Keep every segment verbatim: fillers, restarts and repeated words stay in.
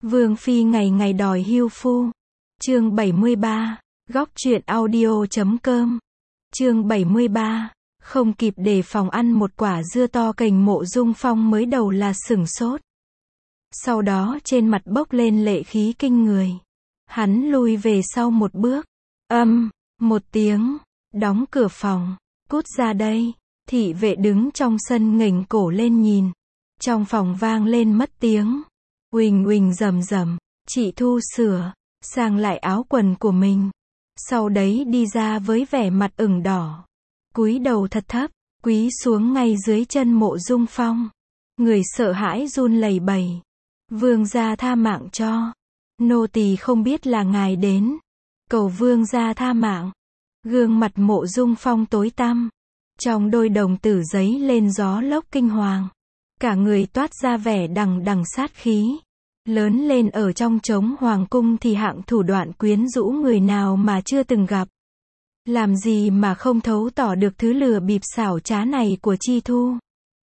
Vương phi ngày ngày đòi hưu phu. Chương bảy mươi ba, góc truyện audio chấm com. Chương bảy mươi ba, không kịp đề phòng ăn một quả dưa to cành Mộ Dung Phong mới đầu là sửng sốt. Sau đó trên mặt bốc lên lệ khí kinh người. Hắn lùi về sau một bước. Âm, một tiếng, đóng cửa phòng. Cút ra đây. Thị vệ đứng trong sân nghềnh cổ lên nhìn. Trong phòng vang lên mất tiếng. Uỳnh uỳnh rầm rầm. Chị Thu sửa sang lại áo quần của mình. Sau đấy đi ra với vẻ mặt ửng đỏ. Cúi đầu thật thấp, cúi xuống ngay dưới chân Mộ Dung Phong. Người sợ hãi run lẩy bẩy. Vương gia tha mạng cho. Nô tỳ không biết là ngài đến. Cầu vương gia tha mạng. Gương mặt Mộ Dung Phong tối tăm. Trong đôi đồng tử giấy lên gió lốc kinh hoàng. Cả người toát ra vẻ đằng đằng sát khí. Lớn lên ở trong trống hoàng cung thì hạng thủ đoạn quyến rũ người nào mà chưa từng gặp. Làm gì mà không thấu tỏ được thứ lừa bịp xảo trá này của Chi Thu.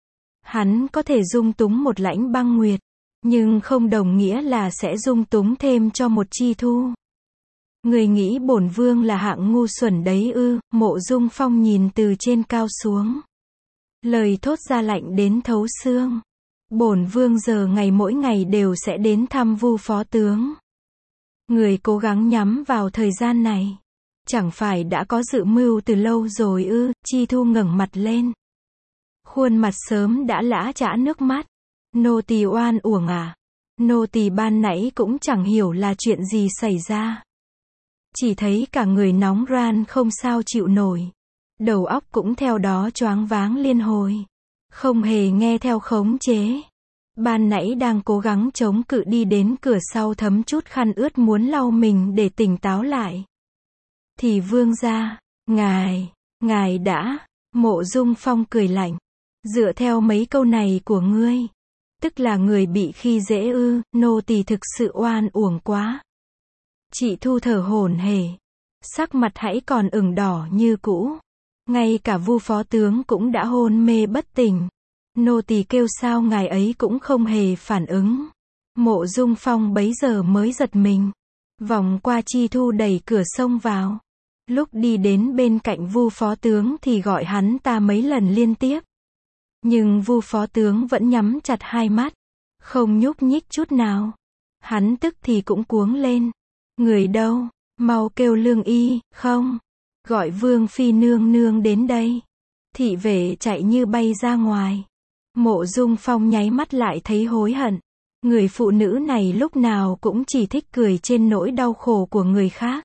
Hắn có thể dung túng một Lãnh Băng Nguyệt, nhưng không đồng nghĩa là sẽ dung túng thêm cho một Chi Thu. Người nghĩ bổn vương là hạng ngu xuẩn đấy ư? Mộ Dung Phong nhìn từ trên cao xuống. Lời thốt ra lạnh đến thấu xương. Bổn vương giờ ngày mỗi ngày đều sẽ đến thăm Vu phó tướng. Người cố gắng nhắm vào thời gian này. Chẳng phải đã có dự mưu từ lâu rồi ư? Chi Thu ngẩng mặt lên. Khuôn mặt sớm đã lã chã nước mắt. Nô tỳ oan uổng à? Nô tỳ ban nãy cũng chẳng hiểu là chuyện gì xảy ra. Chỉ thấy cả người nóng ran không sao chịu nổi. Đầu óc cũng theo đó choáng váng liên hồi. Không hề nghe theo khống chế. Ban nãy đang cố gắng chống cự đi đến cửa sau thấm chút khăn ướt muốn lau mình để tỉnh táo lại. Thì vương gia, ngài, ngài đã, Mộ Dung Phong cười lạnh. Dựa theo mấy câu này của ngươi, tức là người bị khi dễ ư? Nô tỳ thực sự oan uổng quá. Chị Thu thở hổn hển, sắc mặt hãy còn ửng đỏ như cũ. Ngay cả Vu phó tướng cũng đã hôn mê bất tỉnh. Nô tỳ kêu sao ngài ấy cũng không hề phản ứng. Mộ Dung Phong bấy giờ mới giật mình. Vòng qua Chi Thu đẩy cửa xông vào. Lúc đi đến bên cạnh Vu phó tướng thì gọi hắn ta mấy lần liên tiếp. Nhưng Vu phó tướng vẫn nhắm chặt hai mắt, không nhúc nhích chút nào. Hắn tức thì cũng cuống lên. Người đâu? Mau kêu lương y, không? Gọi vương phi nương nương đến đây. Thị vệ chạy như bay ra ngoài. Mộ Dung Phong nháy mắt lại thấy hối hận. Người phụ nữ này lúc nào cũng chỉ thích cười trên nỗi đau khổ của người khác.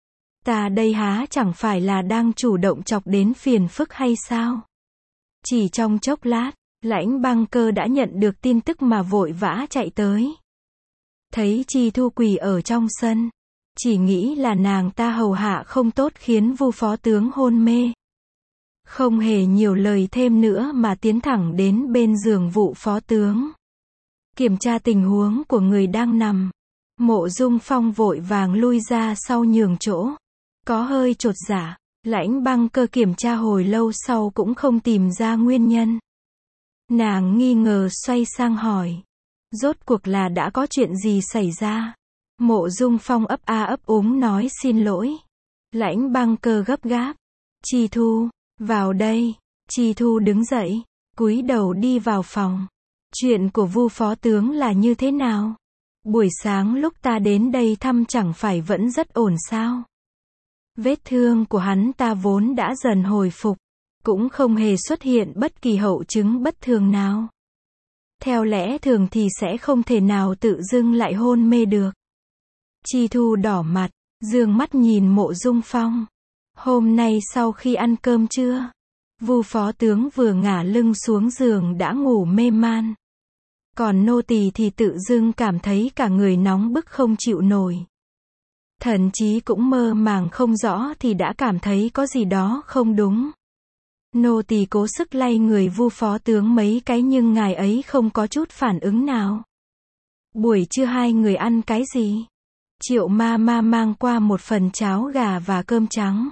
Ta đây há chẳng phải là đang chủ động chọc đến phiền phức hay sao? Chỉ trong chốc lát, Lãnh Băng Cơ đã nhận được tin tức mà vội vã chạy tới. Thấy Chi Thu quỳ ở trong sân, chỉ nghĩ là nàng ta hầu hạ không tốt khiến Vu phó tướng hôn mê. Không hề nhiều lời thêm nữa mà tiến thẳng đến bên giường Vu phó tướng. Kiểm tra tình huống của người đang nằm. Mộ Dung Phong vội vàng lui ra sau nhường chỗ. Có hơi chột dạ. Lãnh Băng Cơ kiểm tra hồi lâu sau cũng không tìm ra nguyên nhân. Nàng nghi ngờ xoay sang hỏi. Rốt cuộc là đã có chuyện gì xảy ra? Mộ Dung Phong ấp a ấp úng nói xin lỗi. Lãnh Băng Cơ gấp gáp. Chi Thu, vào đây. Chi Thu đứng dậy, cúi đầu đi vào phòng. Chuyện của Vu phó tướng là như thế nào? Buổi sáng lúc ta đến đây thăm chẳng phải vẫn rất ổn sao? Vết thương của hắn ta vốn đã dần hồi phục, cũng không hề xuất hiện bất kỳ hậu chứng bất thường nào. Theo lẽ thường thì sẽ không thể nào tự dưng lại hôn mê được. Chi Thu đỏ mặt, dương mắt nhìn Mộ Dung Phong. Hôm nay sau khi ăn cơm trưa, Vu phó tướng vừa ngả lưng xuống giường đã ngủ mê man. Còn nô tỳ thì tự dưng cảm thấy cả người nóng bức không chịu nổi. Thậm chí cũng mơ màng không rõ thì đã cảm thấy có gì đó không đúng. Nô tỳ cố sức lay người Vu phó tướng mấy cái nhưng ngài ấy không có chút phản ứng nào. Buổi trưa hai người ăn cái gì? Triệu ma ma mang qua một phần cháo gà và cơm trắng.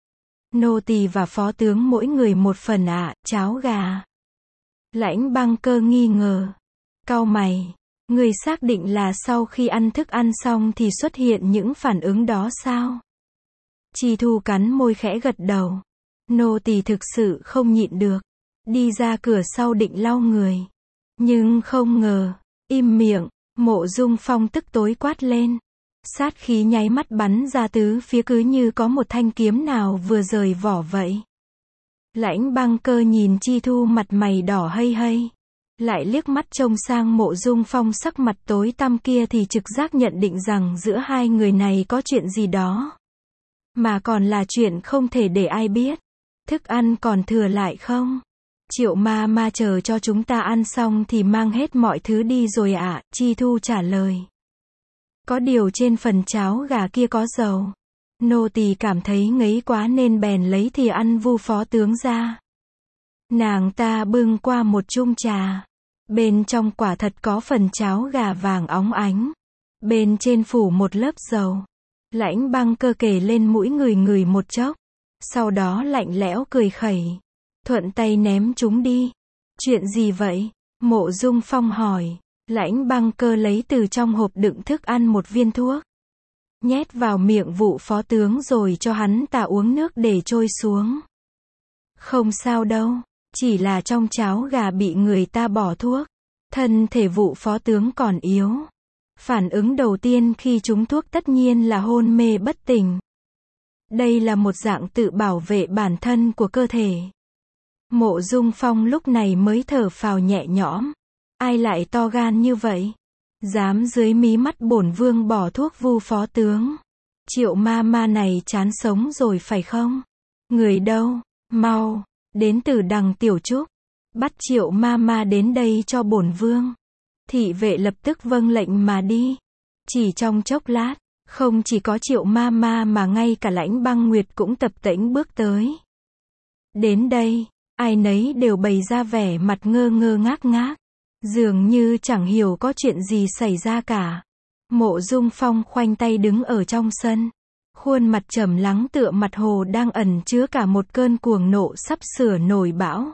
Nô tỳ và phó tướng mỗi người một phần ạ, à, cháo gà. Lãnh Băng Cơ nghi ngờ. Cau mày. Người xác định là sau khi ăn thức ăn xong thì xuất hiện những phản ứng đó sao? Chi Thu cắn môi khẽ gật đầu. Nô tỳ thực sự không nhịn được. Đi ra cửa sau định lau người. Nhưng không ngờ. Im miệng. Mộ Dung Phong tức tối quát lên. Sát khí nháy mắt bắn ra tứ phía cứ như có một thanh kiếm nào vừa rời vỏ vậy. Lãnh Băng Cơ nhìn Chi Thu mặt mày đỏ hây hây. Lại liếc mắt trông sang Mộ Dung Phong sắc mặt tối tăm kia thì trực giác nhận định rằng giữa hai người này có chuyện gì đó. Mà còn là chuyện không thể để ai biết. Thức ăn còn thừa lại không? Triệu ma ma chờ cho chúng ta ăn xong thì mang hết mọi thứ đi rồi ạ, à, Chi Thu trả lời. Có điều trên phần cháo gà kia có dầu. Nô tỳ cảm thấy ngấy quá nên bèn lấy thìa ăn vu phó tướng ra. Nàng ta bưng qua một chung trà. Bên trong quả thật có phần cháo gà vàng óng ánh. Bên trên phủ một lớp dầu. Lãnh Băng Cơ kề lên mũi người người một chốc. Sau đó lạnh lẽo cười khẩy. Thuận tay ném chúng đi. Chuyện gì vậy? Mộ Dung Phong hỏi. Lãnh Băng Cơ lấy từ trong hộp đựng thức ăn một viên thuốc. Nhét vào miệng vụ phó tướng rồi cho hắn ta uống nước để trôi xuống. Không sao đâu. Chỉ là trong cháo gà bị người ta bỏ thuốc. Thân thể vụ phó tướng còn yếu. Phản ứng đầu tiên khi trúng thuốc tất nhiên là hôn mê bất tỉnh. Đây là một dạng tự bảo vệ bản thân của cơ thể. Mộ Dung Phong lúc này mới thở phào nhẹ nhõm. Ai lại to gan như vậy? Dám dưới mí mắt bổn vương bỏ thuốc vu phó tướng. Triệu ma ma này chán sống rồi phải không? Người đâu? Mau, đến từ Đằng Tiểu Trúc. Bắt Triệu ma ma đến đây cho bổn vương. Thị vệ lập tức vâng lệnh mà đi. Chỉ trong chốc lát, không chỉ có Triệu ma ma mà ngay cả Lãnh Băng Nguyệt cũng tập tễnh bước tới. Đến đây, ai nấy đều bày ra vẻ mặt ngơ ngơ ngác ngác. Dường như chẳng hiểu có chuyện gì xảy ra cả. Mộ Dung Phong khoanh tay đứng ở trong sân. Khuôn mặt trầm lắng tựa mặt hồ đang ẩn chứa cả một cơn cuồng nộ sắp sửa nổi bão.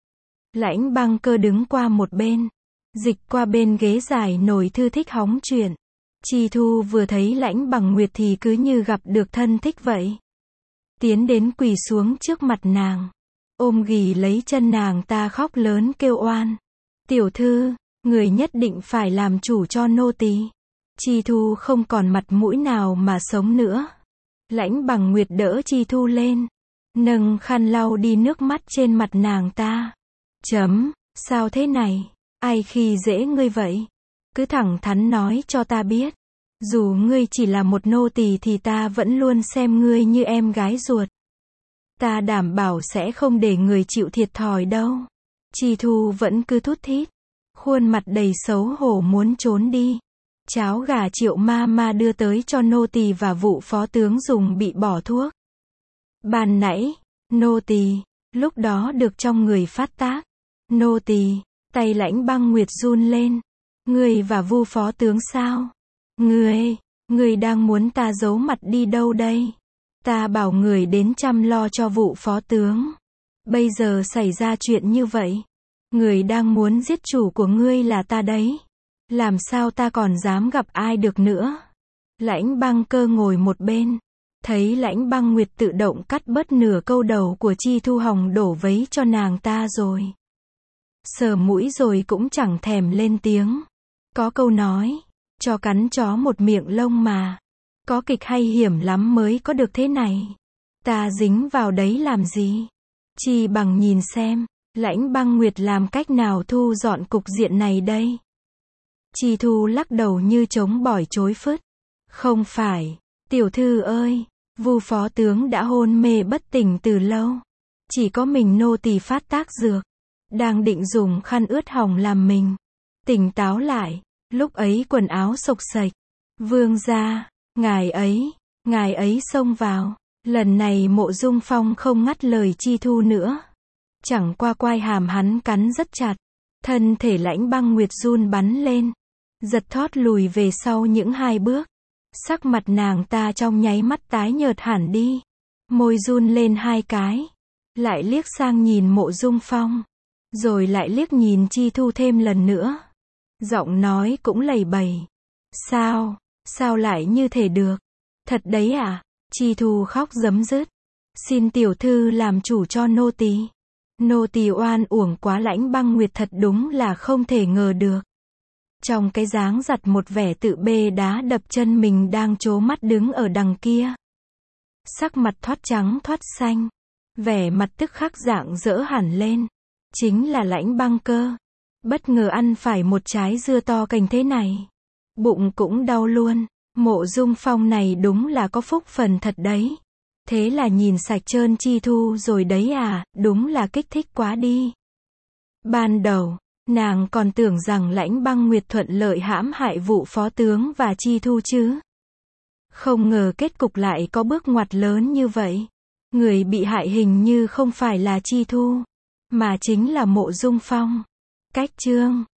Lãnh Băng Cơ đứng qua một bên. Dịch qua bên ghế dài nổi thư thích hóng chuyện. Chi Thu vừa thấy Lãnh Bằng Nguyệt thì cứ như gặp được thân thích vậy. Tiến đến quỳ xuống trước mặt nàng. Ôm ghì lấy chân nàng ta khóc lớn kêu oan. Tiểu thư, người nhất định phải làm chủ cho nô tỳ. Chi Thu không còn mặt mũi nào mà sống nữa. Lãnh Bằng Nguyệt đỡ Chi Thu lên. Nâng khăn lau đi nước mắt trên mặt nàng ta. Chấm, sao thế này? Ai khi dễ ngươi vậy? Cứ thẳng thắn nói cho ta biết. Dù ngươi chỉ là một nô tỳ thì ta vẫn luôn xem ngươi như em gái ruột. Ta đảm bảo sẽ không để người chịu thiệt thòi đâu. Chi Thu vẫn cứ thút thít. Khuôn mặt đầy xấu hổ muốn trốn đi. Cháo gà Triệu ma ma đưa tới cho nô tỳ và vụ phó tướng dùng bị bỏ thuốc. Ban nãy, nô tỳ, lúc đó được trong người phát tác. Nô tỳ, tay Lãnh Băng Nguyệt run lên. Ngươi và vu phó tướng sao? Ngươi, ngươi đang muốn ta giấu mặt đi đâu đây? Ta bảo người đến chăm lo cho vụ phó tướng. Bây giờ xảy ra chuyện như vậy. Người đang muốn giết chủ của ngươi là ta đấy. Làm sao ta còn dám gặp ai được nữa? Lãnh Băng Cơ ngồi một bên. Thấy Lãnh Băng Nguyệt tự động cắt bớt nửa câu đầu của Chi Thu Hồng đổ vấy cho nàng ta rồi. Sờ mũi rồi cũng chẳng thèm lên tiếng. Có câu nói, cho cắn chó một miệng lông mà. Có kịch hay hiểm lắm mới có được thế này. Ta dính vào đấy làm gì? Chi bằng nhìn xem, Lãnh Băng Nguyệt làm cách nào thu dọn cục diện này đây? Chi Thu lắc đầu như trống bỏi chối phứt. Không phải, tiểu thư ơi, vu phó tướng đã hôn mê bất tỉnh từ lâu. Chỉ có mình nô tỳ phát tác dược. Đang định dùng khăn ướt hỏng làm mình. Tỉnh táo lại, lúc ấy quần áo xộc xệch. Vương gia, ngài ấy, ngài ấy xông vào. Lần này Mộ Dung Phong không ngắt lời Chi Thu nữa. Chẳng qua quai hàm hắn cắn rất chặt. Thân thể Lãnh Băng Nguyệt run bắn lên. Giật thót lùi về sau những hai bước. Sắc mặt nàng ta trong nháy mắt tái nhợt hẳn đi. Môi run lên hai cái. Lại liếc sang nhìn Mộ Dung Phong. Rồi lại liếc nhìn Chi Thu thêm lần nữa. Giọng nói cũng lầy bầy. Sao, sao lại như thế được? Thật đấy à? Chi Thu khóc rấm rứt. Xin tiểu thư làm chủ cho nô tỳ. Nô tỳ oan uổng quá, Lãnh Băng Nguyệt thật đúng là không thể ngờ được. Trong cái dáng giặt một vẻ tự bê đá đập chân mình đang trố mắt đứng ở đằng kia. Sắc mặt thoát trắng thoát xanh. Vẻ mặt tức khắc rạng rỡ hẳn lên. Chính là Lãnh Băng Cơ. Bất ngờ ăn phải một trái dưa to cành thế này. Bụng cũng đau luôn. Mộ Dung Phong này đúng là có phúc phần thật đấy. Thế là nhìn sạch trơn Chi Thu rồi đấy à, đúng là kích thích quá đi. Ban đầu, nàng còn tưởng rằng Lãnh Băng Nguyệt thuận lợi hãm hại vụ phó tướng và Chi Thu chứ. Không ngờ kết cục lại có bước ngoặt lớn như vậy. Người bị hại hình như không phải là Chi Thu, mà chính là Mộ Dung Phong. Cách chương